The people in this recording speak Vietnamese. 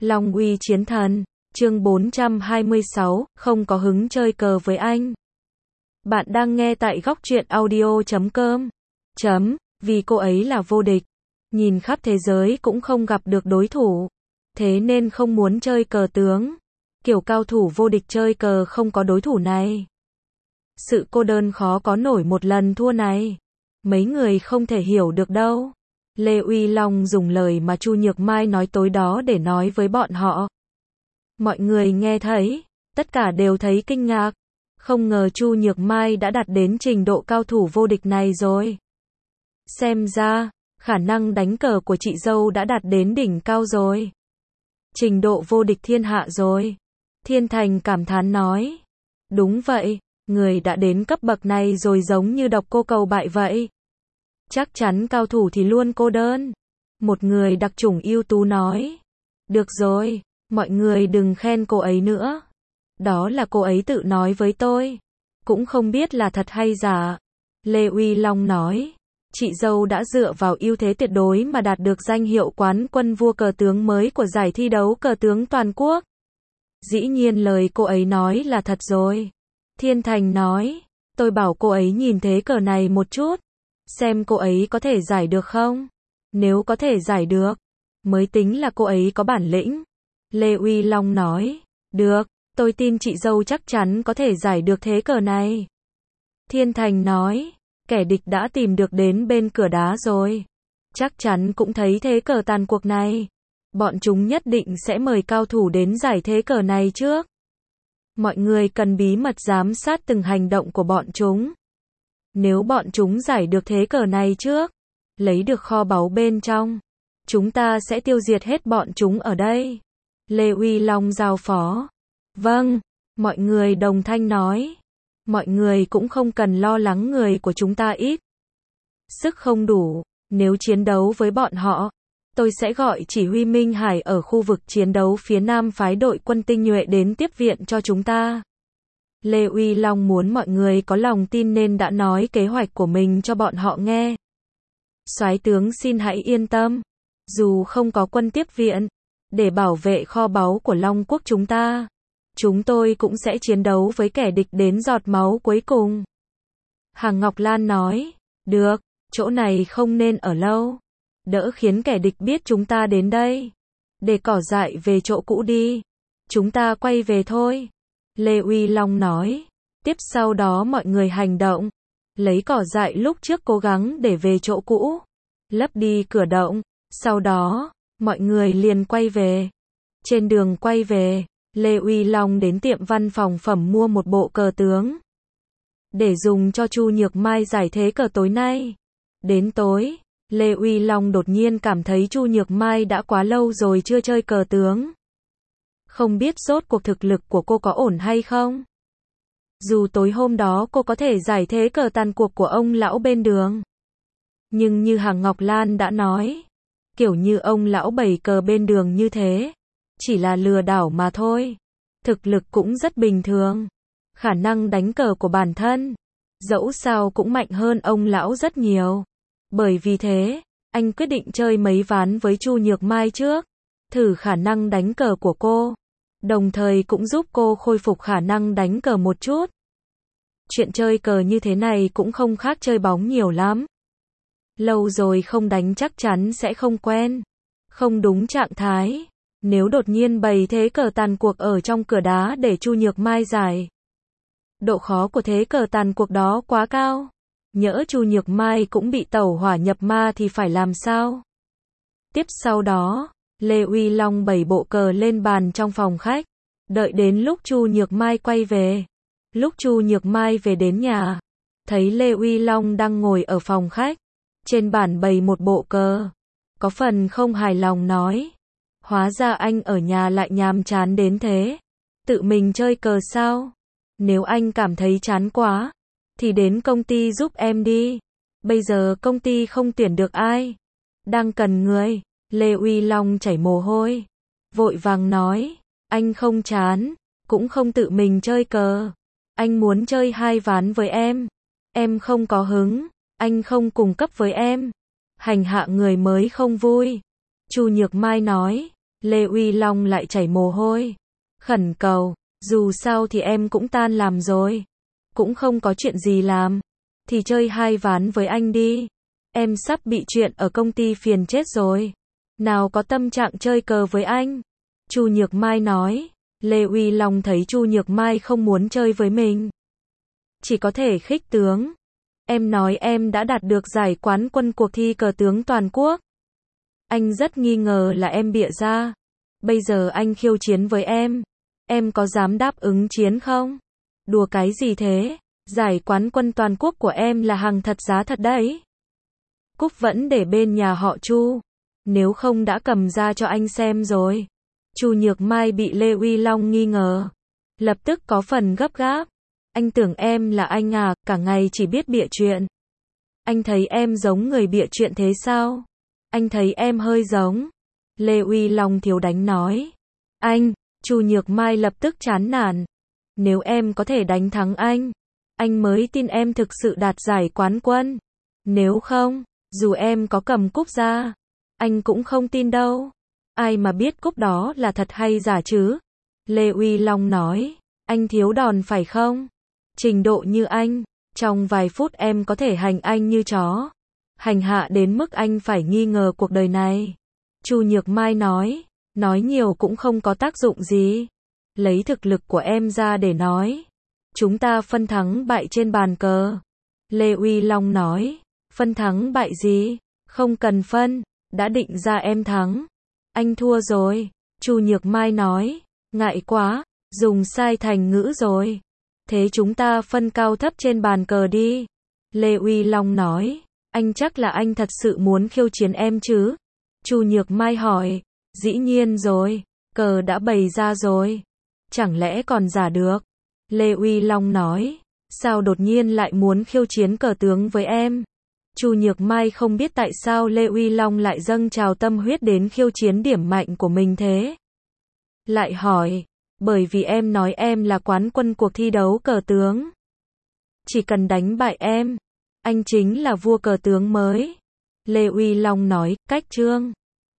Long uy chiến thần, chương 426, không có hứng chơi cờ với anh. Bạn đang nghe tại góc truyện audio.com. Vì cô ấy là vô địch, nhìn khắp thế giới cũng không gặp được đối thủ, thế nên không muốn chơi cờ tướng. Kiểu cao thủ vô địch chơi cờ không có đối thủ này. Sự cô đơn khó có nổi một lần thua này. Mấy người không thể hiểu được đâu. Lê Uy Long dùng lời mà Chu Nhược Mai nói tối đó để nói với bọn họ. Mọi người nghe thấy, tất cả đều thấy kinh ngạc. Không ngờ Chu Nhược Mai đã đạt đến trình độ cao thủ vô địch này rồi. Xem ra, khả năng đánh cờ của chị dâu đã đạt đến đỉnh cao rồi. Trình độ vô địch thiên hạ rồi. Thiên Thành cảm thán nói. Đúng vậy, người đã đến cấp bậc này rồi giống như độc cô cầu bại vậy. Chắc chắn cao thủ thì luôn cô đơn. Một người đặc chủng ưu tú nói. Được rồi, mọi người đừng khen cô ấy nữa. Đó là cô ấy tự nói với tôi. Cũng không biết là thật hay giả. Lê Uy Long nói. Chị dâu đã dựa vào ưu thế tuyệt đối mà đạt được danh hiệu quán quân vua cờ tướng mới của giải thi đấu cờ tướng toàn quốc. Dĩ nhiên lời cô ấy nói là thật rồi. Thiên Thành nói. Tôi bảo cô ấy nhìn thế cờ này một chút. Xem cô ấy có thể giải được không? Nếu có thể giải được, mới tính là cô ấy có bản lĩnh. Lê Uy Long nói. Được, tôi tin chị dâu chắc chắn có thể giải được thế cờ này. Thiên Thành nói. Kẻ địch đã tìm được đến bên cửa đá rồi. Chắc chắn cũng thấy thế cờ tàn cuộc này. Bọn chúng nhất định sẽ mời cao thủ đến giải thế cờ này trước. Mọi người cần bí mật giám sát từng hành động của bọn chúng. Nếu bọn chúng giải được thế cờ này trước, lấy được kho báu bên trong, chúng ta sẽ tiêu diệt hết bọn chúng ở đây. Lê Uy Long giao phó. Vâng, mọi người đồng thanh nói. Mọi người cũng không cần lo lắng người của chúng ta ít. Sức không đủ, nếu chiến đấu với bọn họ, tôi sẽ gọi chỉ huy Minh Hải ở khu vực chiến đấu phía Nam phái đội quân tinh nhuệ đến tiếp viện cho chúng ta. Lê Uy Long muốn mọi người có lòng tin nên đã nói kế hoạch của mình cho bọn họ nghe. Soái tướng xin hãy yên tâm. Dù không có quân tiếp viện, để bảo vệ kho báu của Long Quốc chúng tôi cũng sẽ chiến đấu với kẻ địch đến giọt máu cuối cùng. Hàng Ngọc Lan nói. Được, chỗ này không nên ở lâu. Đỡ khiến kẻ địch biết chúng ta đến đây. Để cỏ dại về chỗ cũ đi. Chúng ta quay về thôi. Lê Uy Long nói. Tiếp sau đó mọi người hành động. Lấy cỏ dại lúc trước cố gắng để về chỗ cũ. Lấp đi cửa động. Sau đó, mọi người liền quay về. Trên đường quay về, Lê Uy Long đến tiệm văn phòng phẩm mua một bộ cờ tướng. Để dùng cho Chu Nhược Mai giải thế cờ tối nay. Đến tối, Lê Uy Long đột nhiên cảm thấy Chu Nhược Mai đã quá lâu rồi chưa chơi cờ tướng. Không biết rốt cuộc thực lực của cô có ổn hay không? Dù tối hôm đó cô có thể giải thế cờ tàn cuộc của ông lão bên đường. Nhưng như Hàng Ngọc Lan đã nói, kiểu như ông lão bày cờ bên đường như thế, chỉ là lừa đảo mà thôi. Thực lực cũng rất bình thường. Khả năng đánh cờ của bản thân, dẫu sao cũng mạnh hơn ông lão rất nhiều. Bởi vì thế, anh quyết định chơi mấy ván với Chu Nhược Mai trước, thử khả năng đánh cờ của cô. Đồng thời cũng giúp cô khôi phục khả năng đánh cờ một chút. Chuyện chơi cờ như thế này cũng không khác chơi bóng nhiều lắm. Lâu rồi không đánh chắc chắn sẽ không quen. Không đúng trạng thái. Nếu đột nhiên bày thế cờ tàn cuộc ở trong cửa đá để Chu Nhược Mai giải. Độ khó của thế cờ tàn cuộc đó quá cao. Nhỡ Chu Nhược Mai cũng bị tẩu hỏa nhập ma thì phải làm sao? Tiếp sau đó, Lê Uy Long bày bộ cờ lên bàn trong phòng khách. Đợi đến lúc Chu Nhược Mai quay về. Lúc Chu Nhược Mai về đến nhà, thấy Lê Uy Long đang ngồi ở phòng khách. Trên bàn bày một bộ cờ. Có phần không hài lòng nói. Hóa ra anh ở nhà lại nhàm chán đến thế. Tự mình chơi cờ sao? Nếu anh cảm thấy chán quá, thì đến công ty giúp em đi. Bây giờ công ty không tuyển được ai. Đang cần người. Lê Uy Long chảy mồ hôi. Vội vàng nói. Anh không chán. Cũng không tự mình chơi cờ. Anh muốn chơi 2 ván với em. Em không có hứng. Anh không cùng cấp với em. Hành hạ người mới không vui. Chu Nhược Mai nói. Lê Uy Long lại chảy mồ hôi. Khẩn cầu, dù sao thì em cũng tan làm rồi. Cũng không có chuyện gì làm. Thì chơi 2 ván với anh đi. Em sắp bị chuyện ở công ty phiền chết rồi. Nào có tâm trạng chơi cờ với anh. Chu Nhược Mai nói. Lê Uy Long thấy Chu Nhược Mai không muốn chơi với mình. Chỉ có thể khích tướng. Em nói em đã đạt được giải quán quân cuộc thi cờ tướng toàn quốc. Anh rất nghi ngờ là em bịa ra. Bây giờ anh khiêu chiến với em có dám đáp ứng chiến không? Đùa cái gì thế? Giải quán quân toàn quốc của em là hàng thật giá thật đấy. Cúp vẫn để bên nhà họ Chu. Nếu không đã cầm ra cho anh xem rồi. Chu Nhược Mai bị Lê Uy Long nghi ngờ. Lập tức có phần gấp gáp. Anh tưởng em là anh à, cả ngày chỉ biết bịa chuyện. Anh thấy em giống người bịa chuyện thế sao? Anh thấy em hơi giống. Lê Uy Long thiếu đánh nói. Anh, Chu Nhược Mai lập tức chán nản. Nếu em có thể đánh thắng anh mới tin em thực sự đạt giải quán quân. Nếu không, dù em có cầm cúp ra, anh cũng không tin đâu. Ai mà biết cúp đó là thật hay giả chứ? Lê Uy Long nói. Anh thiếu đòn phải không? Trình độ như anh, trong vài phút em có thể hành anh như chó. Hành hạ đến mức anh phải nghi ngờ cuộc đời này. Chu Nhược Mai nói. Nói nhiều cũng không có tác dụng gì. Lấy thực lực của em ra để nói. Chúng ta phân thắng bại trên bàn cờ. Lê Uy Long nói. Phân thắng bại gì? Không cần phân. Đã định ra em thắng. Anh thua rồi. Chu Nhược Mai nói. Ngại quá. Dùng sai thành ngữ rồi. Thế chúng ta phân cao thấp trên bàn cờ đi. Lê Uy Long nói. Anh chắc là anh thật sự muốn khiêu chiến em chứ? Chu Nhược Mai hỏi. Dĩ nhiên rồi. Cờ đã bày ra rồi. Chẳng lẽ còn giả được? Lê Uy Long nói. Sao đột nhiên lại muốn khiêu chiến cờ tướng với em? Chu Nhược Mai không biết tại sao Lê Uy Long lại dâng trào tâm huyết đến khiêu chiến điểm mạnh của mình thế. Lại hỏi. Bởi vì em nói em là quán quân cuộc thi đấu cờ tướng. Chỉ cần đánh bại em, anh chính là vua cờ tướng mới. Lê Uy Long nói. Cách chương